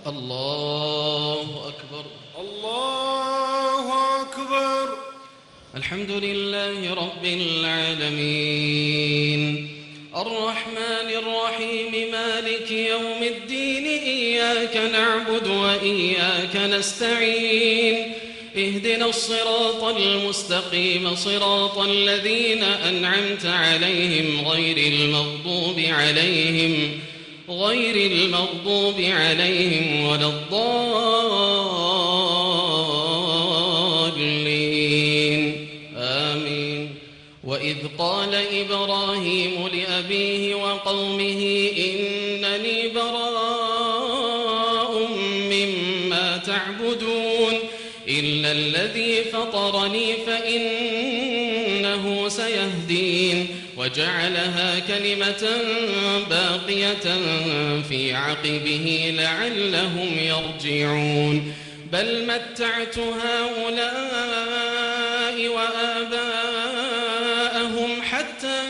الله أكبر. الله أكبر. الحمد لله رب العالمين الرحمن الرحيم مالك يوم الدين إياك نعبد وإياك نستعين اهدنا الصراط المستقيم صراط الذين أنعمت عليهم غير المغضوب عليهم ولا الضالين آمين. وإذ قال إبراهيم لأبيه وقومه إنني براء مما تعبدون إلا الذي فطرني فإنه سيهدين وجعلها كلمة باقية في عقبه لعلهم يرجعون بل متعت هؤلاء وآباءهم حتى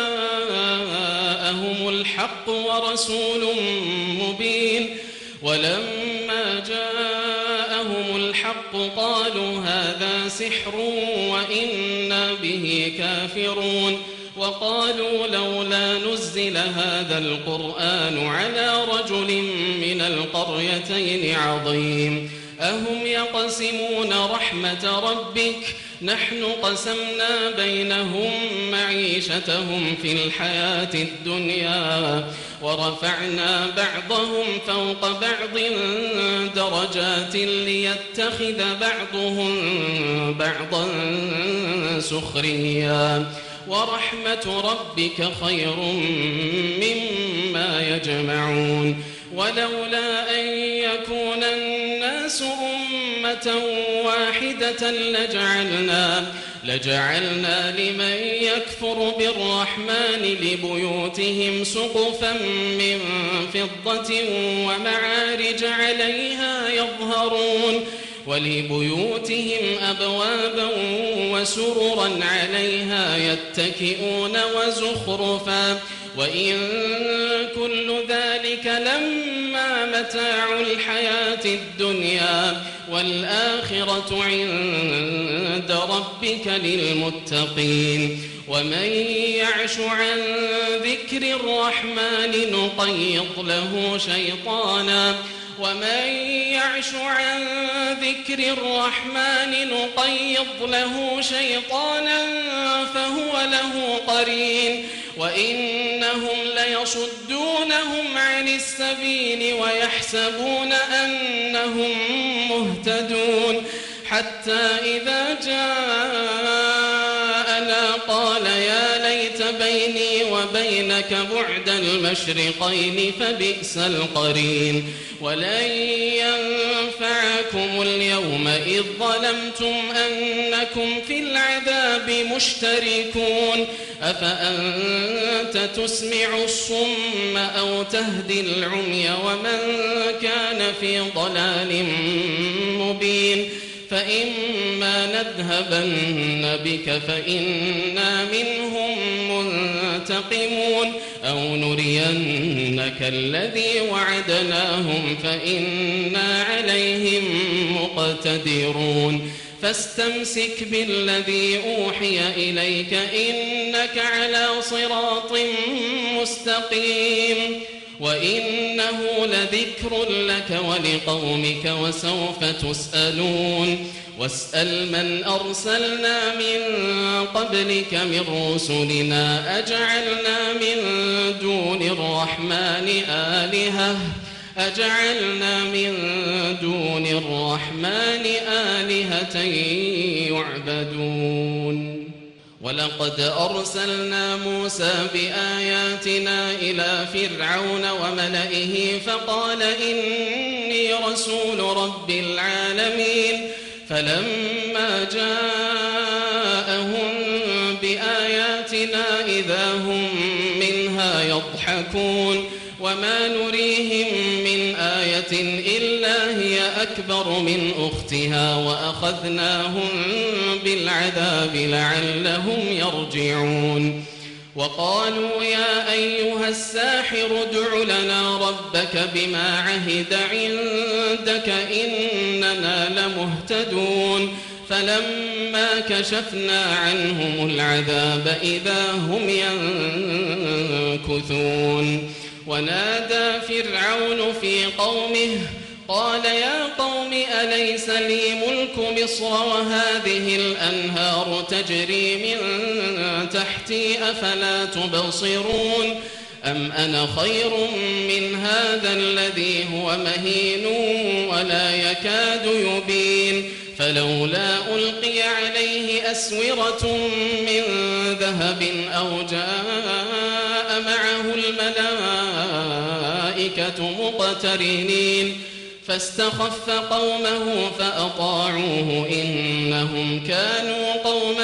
جاءهم الحق ورسول مبين ولما جاءهم الحق قالوا هذا سحر وإنا به كافرون وقالوا لولا نزل هذا القرآن على رجل من القريتين عظيم أهم يقسمون رحمة ربك نحن قسمنا بينهم معيشتهم في الحياة الدنيا ورفعنا بعضهم فوق بعض درجات ليتخذ بعضهم بعضا سخريا ورحمة ربك خير مما يجمعون ولولا أن يكون الناس أمة واحدة لجعلنا لمن يكفر بالرحمن لبيوتهم سقفا من فضة ومعارج عليها يظهرون ولبيوتهم أبوابا وسررا عليها يتكئون وزخرفا وإن كل ذلك لما متاع الحياة الدنيا والآخرة عند ربك للمتقين ومن يعش عن ذكر الرحمن نقيض له شيطانا فهو له قرين وإنهم ليصدونهم عن السبيل ويحسبون أنهم مهتدون حتى إذا جاءنا قال يا ليت بيني وبينك بعد المشرقين فبئس القرين ولن ينفعكم اليوم إذ ظلمتم أنكم في العذاب مشتركون أفأنت تسمع الصم أو تهدي العمي ومن كان في ضلال مبين فإما نذهبن بك فإنا منهم منتقمون أو نرينك الذي وعدناهم فإنا عليهم مقتدرون فاستمسك بالذي أوحي إليك إنك على صراط مستقيم وإنه لذكر لك ولقومك وسوف تسألون واسأل من أرسلنا من قبلك من رسلنا أجعلنا من دون الرحمن آلهة يعبدون ولقد أرسلنا موسى بآياتنا إلى فرعون وملئه فقال إني رسول رب العالمين فلما جاءهم بآياتنا إذا هم منها يضحكون وما نريهم من آية إلا هي أكبر من أختها وأخذناهم بالعذاب لعلهم يرجعون وقالوا يا أيها الساحر ادع لنا ربك بما عهد عندك إننا لمهتدون فلما كشفنا عنهم العذاب إذا هم ينكثون ونادى فرعون في قومه قال يا قوم أليس لي ملك مصر وهذه الأنهار تجري من تحتي أفلا تبصرون أم أنا خير من هذا الذي هو مهين ولا يكاد يبين فلولا ألقي عليه أسورة من ذهب أو جاء معه الملائكة مقترنين فاستخف قومه فأطاعوه إنهم كانوا قوما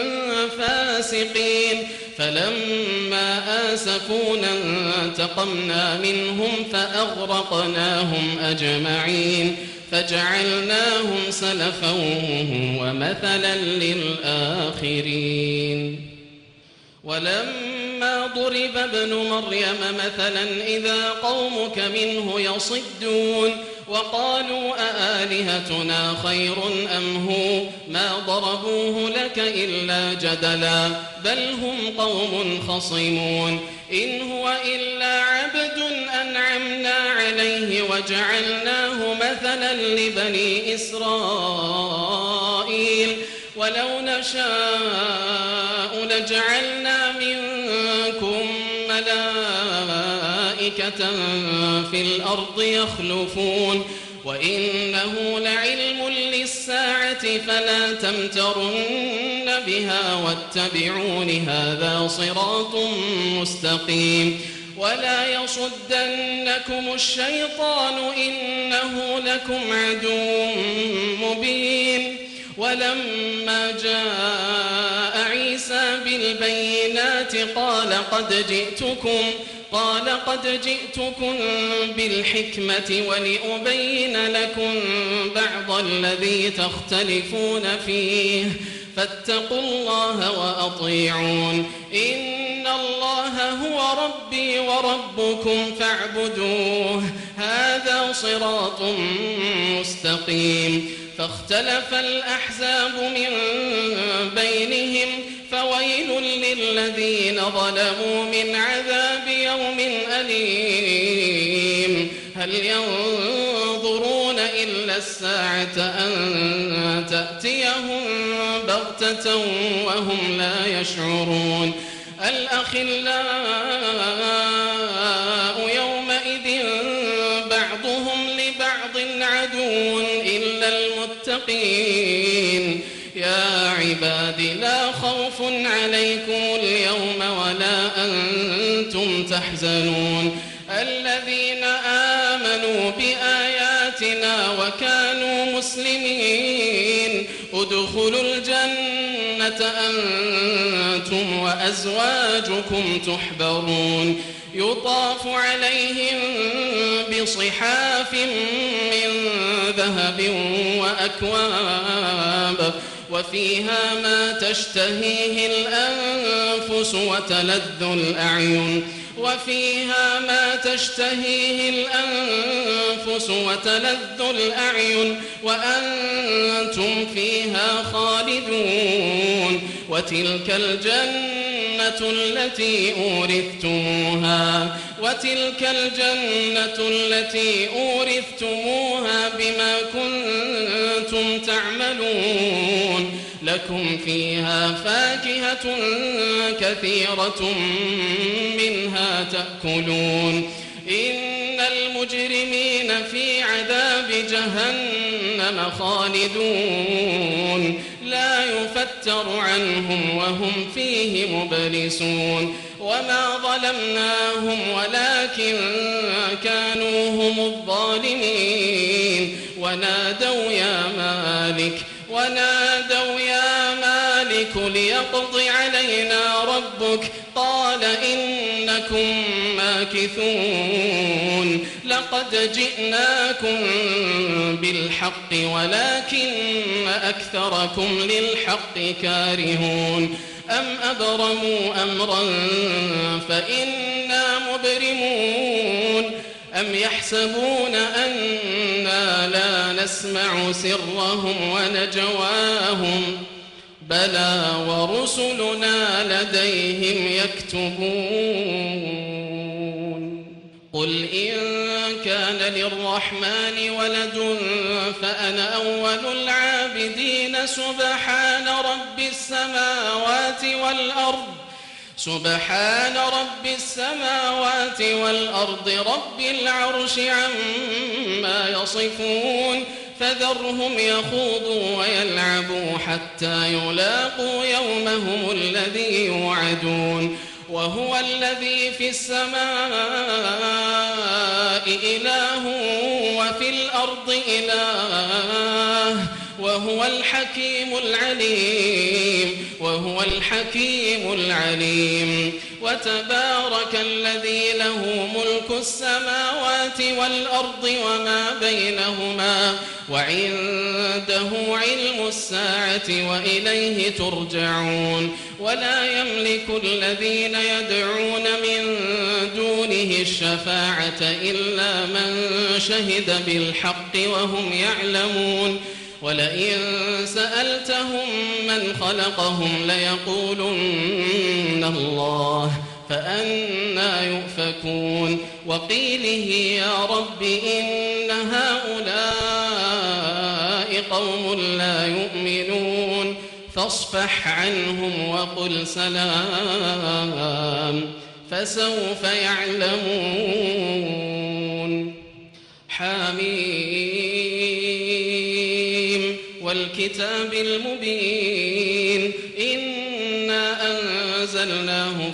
فاسقين فلما آسفونا انتقمنا منهم فأغرقناهم أجمعين فجعلناهم سلفا ومثلا للآخرين ولما ضرب ابن مريم مثلا إذا قومك منه يصدون وقالوا أآلهتنا خير أم هو ما ضربوه لك إلا جدلا بل هم قوم خصمون إن هو إلا عبد أنعمنا عليه وجعلناه مثلا لبني إسرائيل ولو نشاء لجعلنا منكم ملائكة في الأرض يخلفون وإنه لعلم للساعة فلا تمترن بها واتبعون هذا صراط مستقيم ولا يصدنكم الشيطان إنه لكم عدو مبين ولما جاء عيسى بالبينات قال قد جئتكم بالحكمة ولأبين لكم بعض الذي تختلفون فيه فاتقوا الله وأطيعون إن الله هو ربي وربكم فاعبدوه هذا صراط مستقيم فاختلف الأحزاب من بينهم فويل للذين ظلموا من عذاب يوم أليم هل ينظرون إلا الساعة أن تأتيهم بغتة وهم لا يشعرون الأخلاء يومئذ بعضهم لبعض عدو إلا المتقين يا عباد لا خوف عليكم اليوم ولا أنتم تحزنون الذين آمنوا بآياتنا وكانوا مسلمين ادخلوا الجنة أنتم وأزواجكم تحبرون يطاف عليهم بصحاف من ذهب وأكواب وفيها ما تشتهيه الأنفس وتلذ الأعين وأنتم فيها خالدون وتلك الجنة التي أورثتموها بما كنتم تعملون لكم فيها فاكهة كثيرة منها تأكلون إن المجرمين في عذاب جهنم خالدون لا يفتر عنهم وهم فيه مبلسون وما ظلمناهم ولكن كانوا هم الظالمين ونادوا يا مالك ليقض علينا ربك قال إنكم ماكثون لقد جئناكم بالحق ولكن أكثركم للحق كارهون أم أبرموا أمرا فإنا مبرمون أم يحسبون أنا لا نسمع سرهم ونجواهم بلى ورسلنا لديهم يكتبون قل إن كان للرحمن ولد فأنا أول العابدين سبحان رب السماوات والأرض رب العرش عما يصفون فذرهم يخوضوا ويلعبوا حتى يلاقوا يومهم الذي يوعدون وهو الذي في السماء إله وفي الأرض إله وهو الحكيم العليم وتبارك الذي له ملك السماوات والأرض وما بينهما وعنده علم الساعة وإليه ترجعون ولا يملك الذين يدعون من دونه الشفاعة إلا من شهد بالحق وهم يعلمون ولئن سألتهم من خلقهم ليقولن الله فأنى يؤفكون وقيله يا رب إن هؤلاء قوم لا يؤمنون فاصفح عنهم وقل سلام فسوف يعلمون حميم والكتاب المبين إنا أنزلناه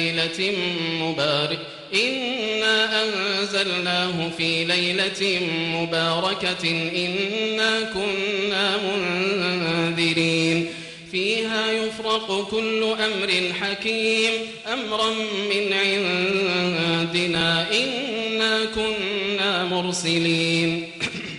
في ليلة مباركة إنا كنا منذرين فيها يفرق كل أمر حكيم أمرا من عندنا إنا كنا مرسلين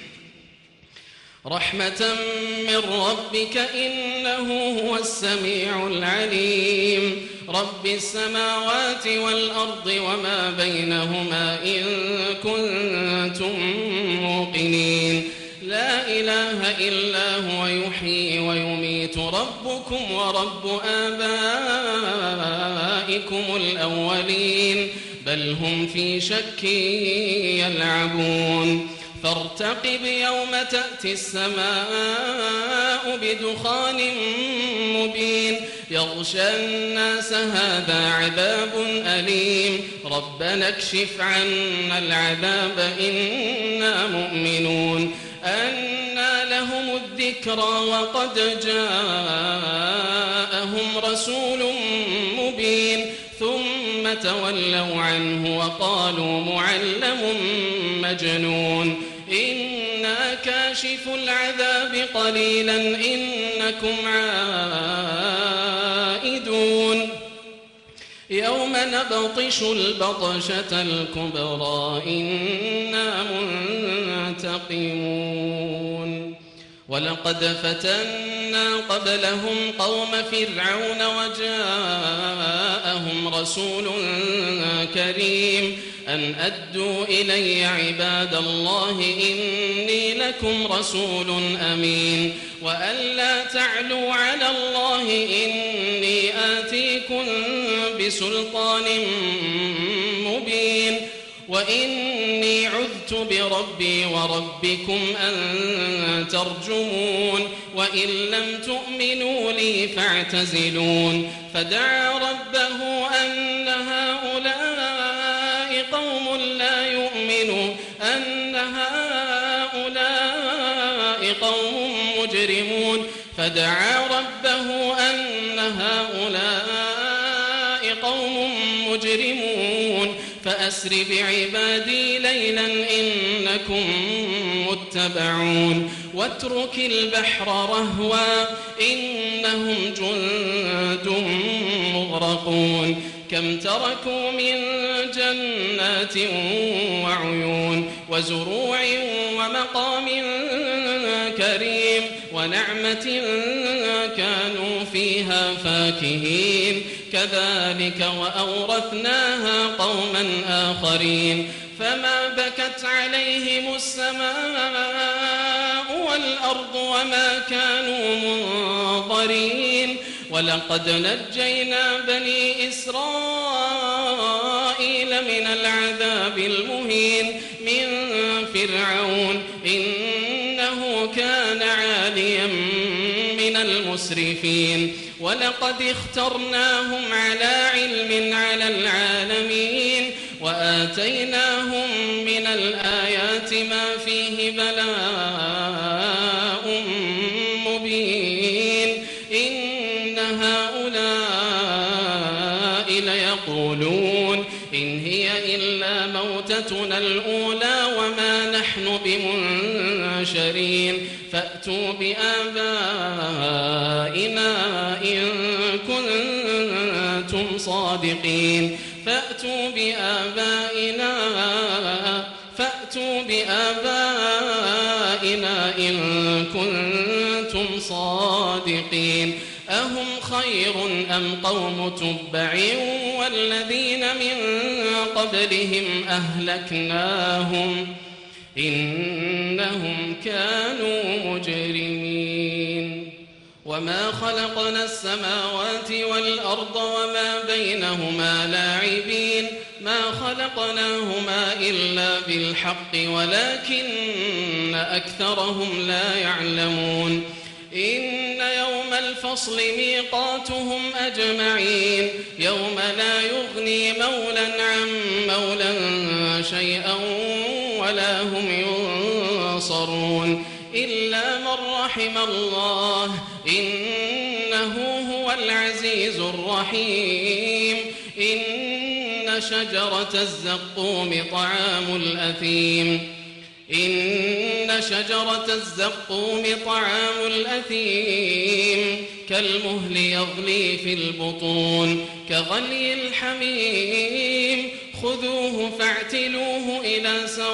رحمة من ربك إنه هو السميع العليم رب السماوات والأرض وما بينهما إن كنتم موقنين لا إله إلا هو يحيي ويميت ربكم ورب آبائكم الأولين بل هم في شك يلعبون فارتقب يوم تأتي السماء بدخان مبين يغشى الناس هذا عذاب أليم ربنا اكشف عنا العذاب إنا مؤمنون أنى لهم الذكرى وقد جاءهم رسول مبين ثم تولوا عنه وقالوا معلم مجنون إنا كاشف العذاب قليلا إنكم عائدون يوم نبطش البطشة الكبرى إنا منتقمون ولقد فتنا قبلهم قوم فرعون وجاءهم رسول كريم أن أدوا إلي عباد الله إني لكم رسول أمين وأن لا تعلوا على الله إني آتيكم بسلطان مبين وإني عذت بربي وربكم أن ترجمون وإن لم تؤمنوا لي فاعتزلون فدعا ربه أن هؤلاء قوم لا يؤمنون فدعا ربه أن هؤلاء قوم مجرمون فأسر بعبادي ليلا إنكم متبعون واترك البحر رهوا إنهم جند مغرقون كم تركوا من جنات وعيون وزروع ومقام كريم كريم ونعمة كانوا فيها فاكهين كذلك وأورثناها قوما آخرين فما بكت عليهم السماء والأرض وما كانوا منظرين ولقد نجينا بني إسرائيل من العذاب المهين من فرعون إنه كان عاليا من المسرفين ولقد اخترناهم على علم على العالمين وآتيناهم من الآيات ما فيه بلاء مبين إن هؤلاء ليقولون إن هي إلا موتتنا الأولى وما نحن بمنشرين فأتوا بآبائنا إن كنتم صادقين فأتوا بآبائنا إن كنتم صادقين أهم خير أم قوم تبع والذين من قبلهم أهلكناهم إنهم كانوا مجرمين وما خلقنا السماوات والأرض وما بينهما لاعبين ما خلقناهما إلا بالحق ولكن أكثرهم لا يعلمون إن يوم الفصل ميقاتهم أجمعين يوم لا يغني مولا عن مولا شيئا ولا هم ينصرون إلا من رحم الله إنه هو العزيز الرحيم إن شجرة الزقوم طعام الأثيم كالمهل يغلي في البطون كغلي الحميم خذوه فاعتلوه إلى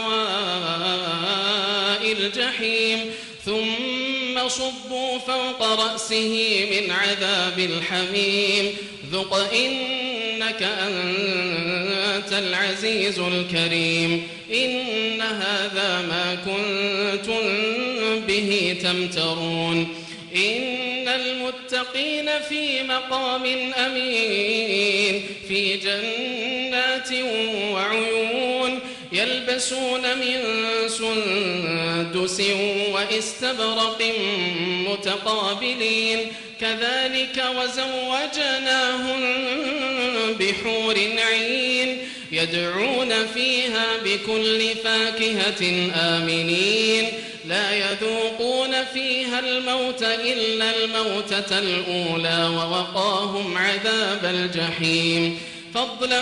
سواء الجحيم ثم صبوا فوق رأسه من عذاب الحميم ذق إنك أنت العزيز الكريم إن هذا ما كنتم به تمترون إن المتقين في مقام أمين في جنات وعيون يلبسون من سندس وإستبرق متقابلين كذلك وزوجناهم بحور عين يدعون فيها بكل فاكهة آمنين لا يذوقون فيها الموت إلا الموتة الأولى ووقاهم عذاب الجحيم فضلا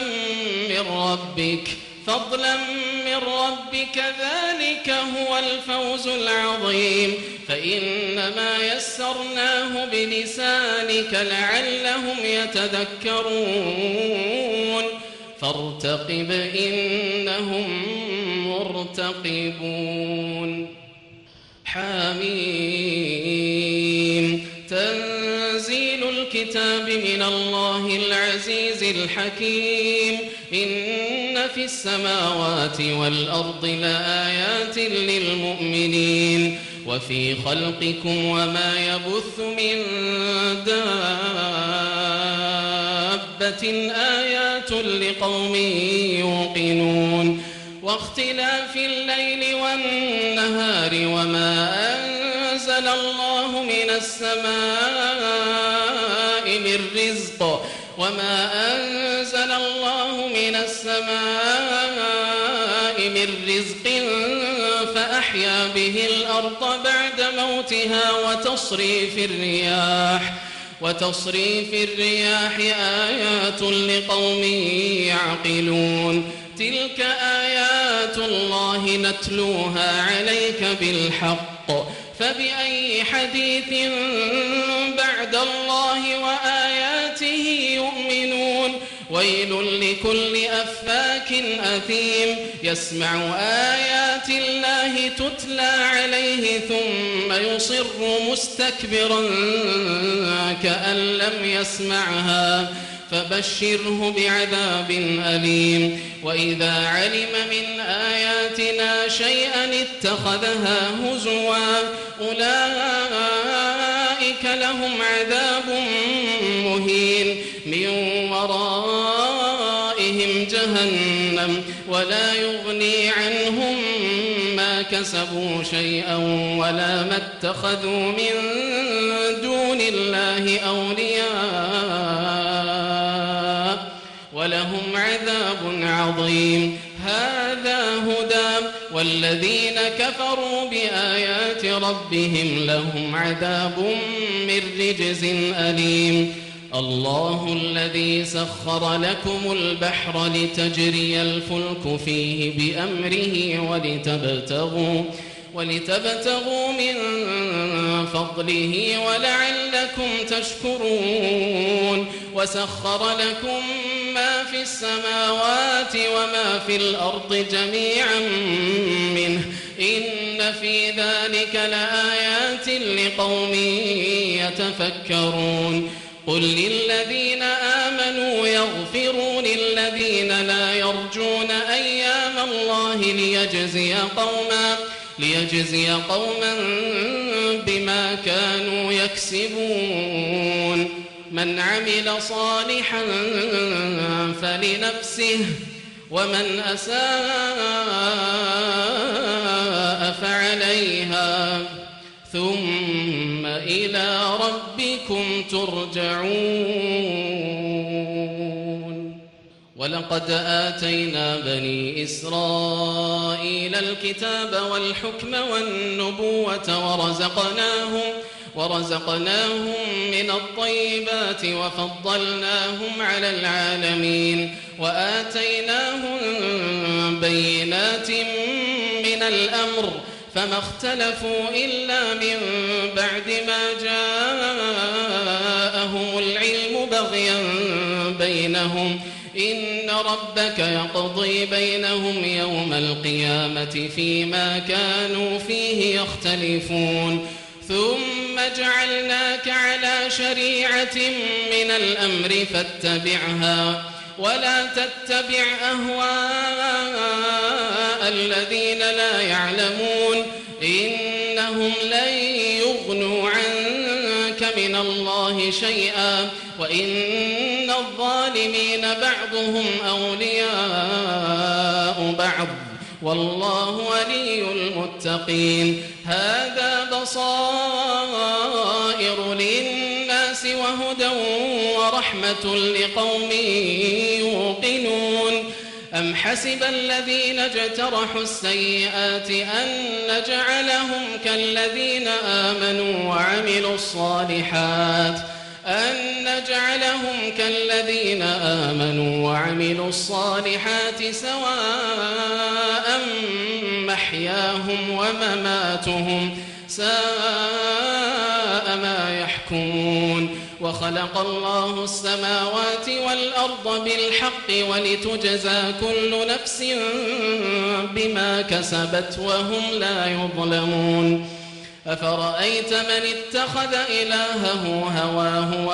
من ربك ذلك هو الفوز العظيم فإنما يسرناه بلسانك لعلهم يتذكرون فارتقب إنهم مرتقبون حميم تنزيل الكتاب من الله العزيز الحكيم إن في السماوات والأرض لآيات للمؤمنين وفي خلقكم وما يبث من دابة آيات لقوم يوقنون واختلاف الليل والنهار وما أنزل الله من السماء من رزق فأحيا به الأرض بعد موتها وتصريف الرياح آيات لقوم يعقلون تلك آيات الله نتلوها عليك بالحق فبأي حديث بعد الله وآياته يؤمنون ويل لكل أفاك أثيم يسمع آيات الله تتلى عليه ثم يصر مستكبرا كأن لم يسمعها فبشره بعذاب أليم وإذا علم من آياتنا شيئا اتخذها هزوا أولئك لهم عذاب مهين من ورائهم جهنم ولا يغني عنهم ما كسبوا شيئا ولا ما اتخذوا من دون الله أولياء ولهم عذاب عظيم هذا هدى والذين كفروا بآيات ربهم لهم عذاب من رجز أليم الله الذي سخر لكم البحر لتجري الفلك فيه بأمره ولتبتغوا من فضله ولعلكم تشكرون وسخر لكم ما في السماوات وما في الأرض جميعا منه إن في ذلك لآيات لقوم يتفكرون قل للذين آمنوا يغفروا للذين لا يرجون أيام الله ليجزي قوما بما كانوا يكسبون من عمل صالحا فلنفسه ومن أساء فعليها ثم إلى ربكم ترجعون ولقد آتينا بني إسرائيل الكتاب والحكم والنبوة ورزقناهم من الطيبات وفضلناهم على العالمين وآتيناهم بينات من الأمر فما اختلفوا إلا من بعد ما جاءهم العلم بغيا بينهم إن ربك يقضي بينهم يوم القيامة فيما كانوا فيه يختلفون ثم جعلناك على شريعة من الأمر فاتبعها ولا تتبع أهواء الذين لا يعلمون إنهم لن يغنوا عنك من الله شيئا وإن الظالمين بعضهم أولياء بعض والله ولي المتقين هذا بصائر للناس وهدى ورحمة لقوم يوقنون أم حسب الذين اجترحوا السيئات أن نجعلهم كالذين آمنوا وعملوا الصالحات سواء محياهم ومماتهم ساء ما يحكمون وخلق الله السماوات والأرض بالحق ولتجزى كل نفس بما كسبت وهم لا يظلمون أفرأيت من اتخذ إلهه هواه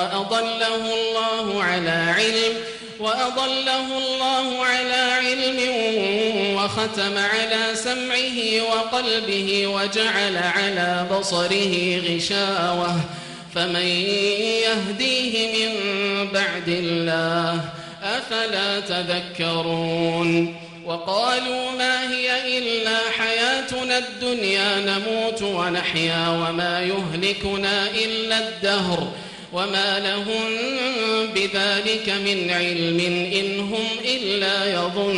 وأضله الله على علم وختم على سمعه وقلبه وجعل على بصره غشاوة فمن يهديه من بعد الله أفلا تذكرون وقالوا ما هي إلا حياتنا الدنيا نموت ونحيا وما يهلكنا إلا الدهر وما لهم بذلك من علم إن هم إلا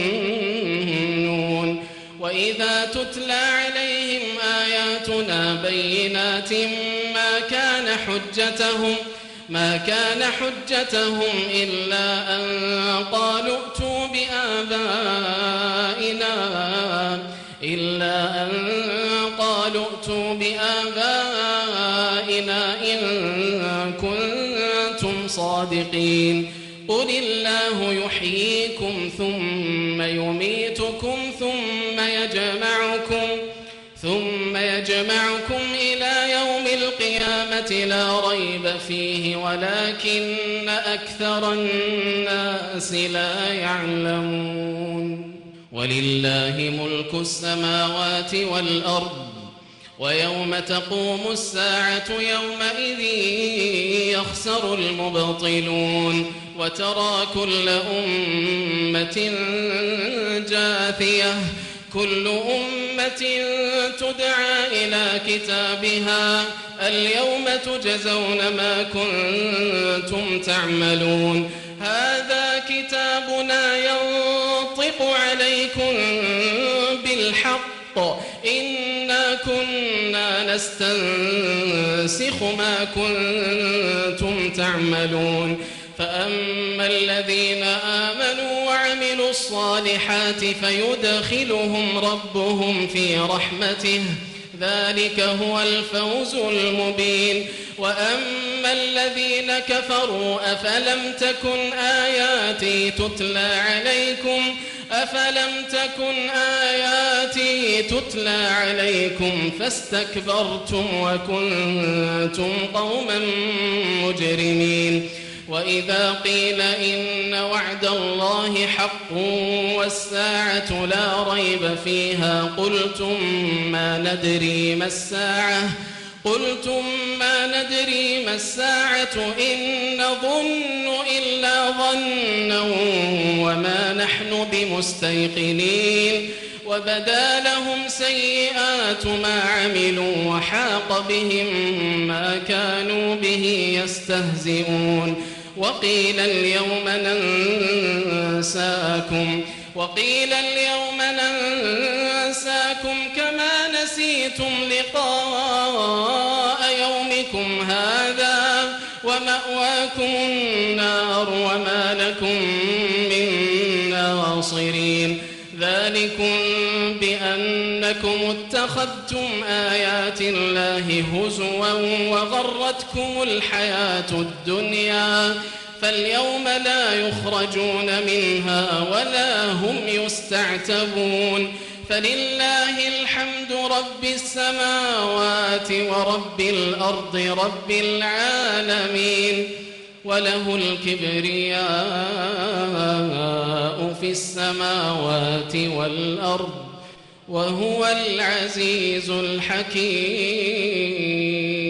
يظنون وإذا تتلى عليهم آياتنا بينات ما كان حجتهم إلا أن قالوا ائتوا بآبائنا إن كنتم صادقين قل الله يحييكم ثم يميتكم ثم يجمعكم إلى يوم القيامة لا ريب فيه ولكن أكثر الناس لا يعلمون ولله ملك السماوات والأرض ويوم تقوم الساعة يومئذ يخسر المبطلون وترى كل أمة جاثية كل أمة تدعى إلى كتابها اليوم تجزون ما كنتم تعملون هذا كتابنا ينطق عليكم بالحق إنا كنا نستنسخ ما كنتم تعملون فأما الذين آمنوا وعملوا الصالحات فيدخلهم ربهم في رحمته ذلك هو الفوز المبين وأما الذين كفروا أفلم تكن آياتي تتلى عليكم فاستكبرتم وكنتم قوما مجرمين وإذا قيل إن وعد الله حق والساعة لا ريب فيها قلتم ما ندري ما الساعة إن نظن إلا ظنا وما نحن بمستيقنين وبدا لهم سيئات ما عملوا وحاق بهم ما كانوا به يستهزئون وقيل اليوم ننساكم كما نسيتم لقاء يومكم هذا ومأواكم النار وما لكم من ناصرين ذلكم بأنكم اتخذتم آيات الله هزوا وغرتكم الحياة الدنيا فاليوم لا يخرجون منها ولا هم يستعتبون فلله الحمد رب السماوات ورب الأرض رب العالمين وله الكبرياء في السماوات والأرض وهو العزيز الحكيم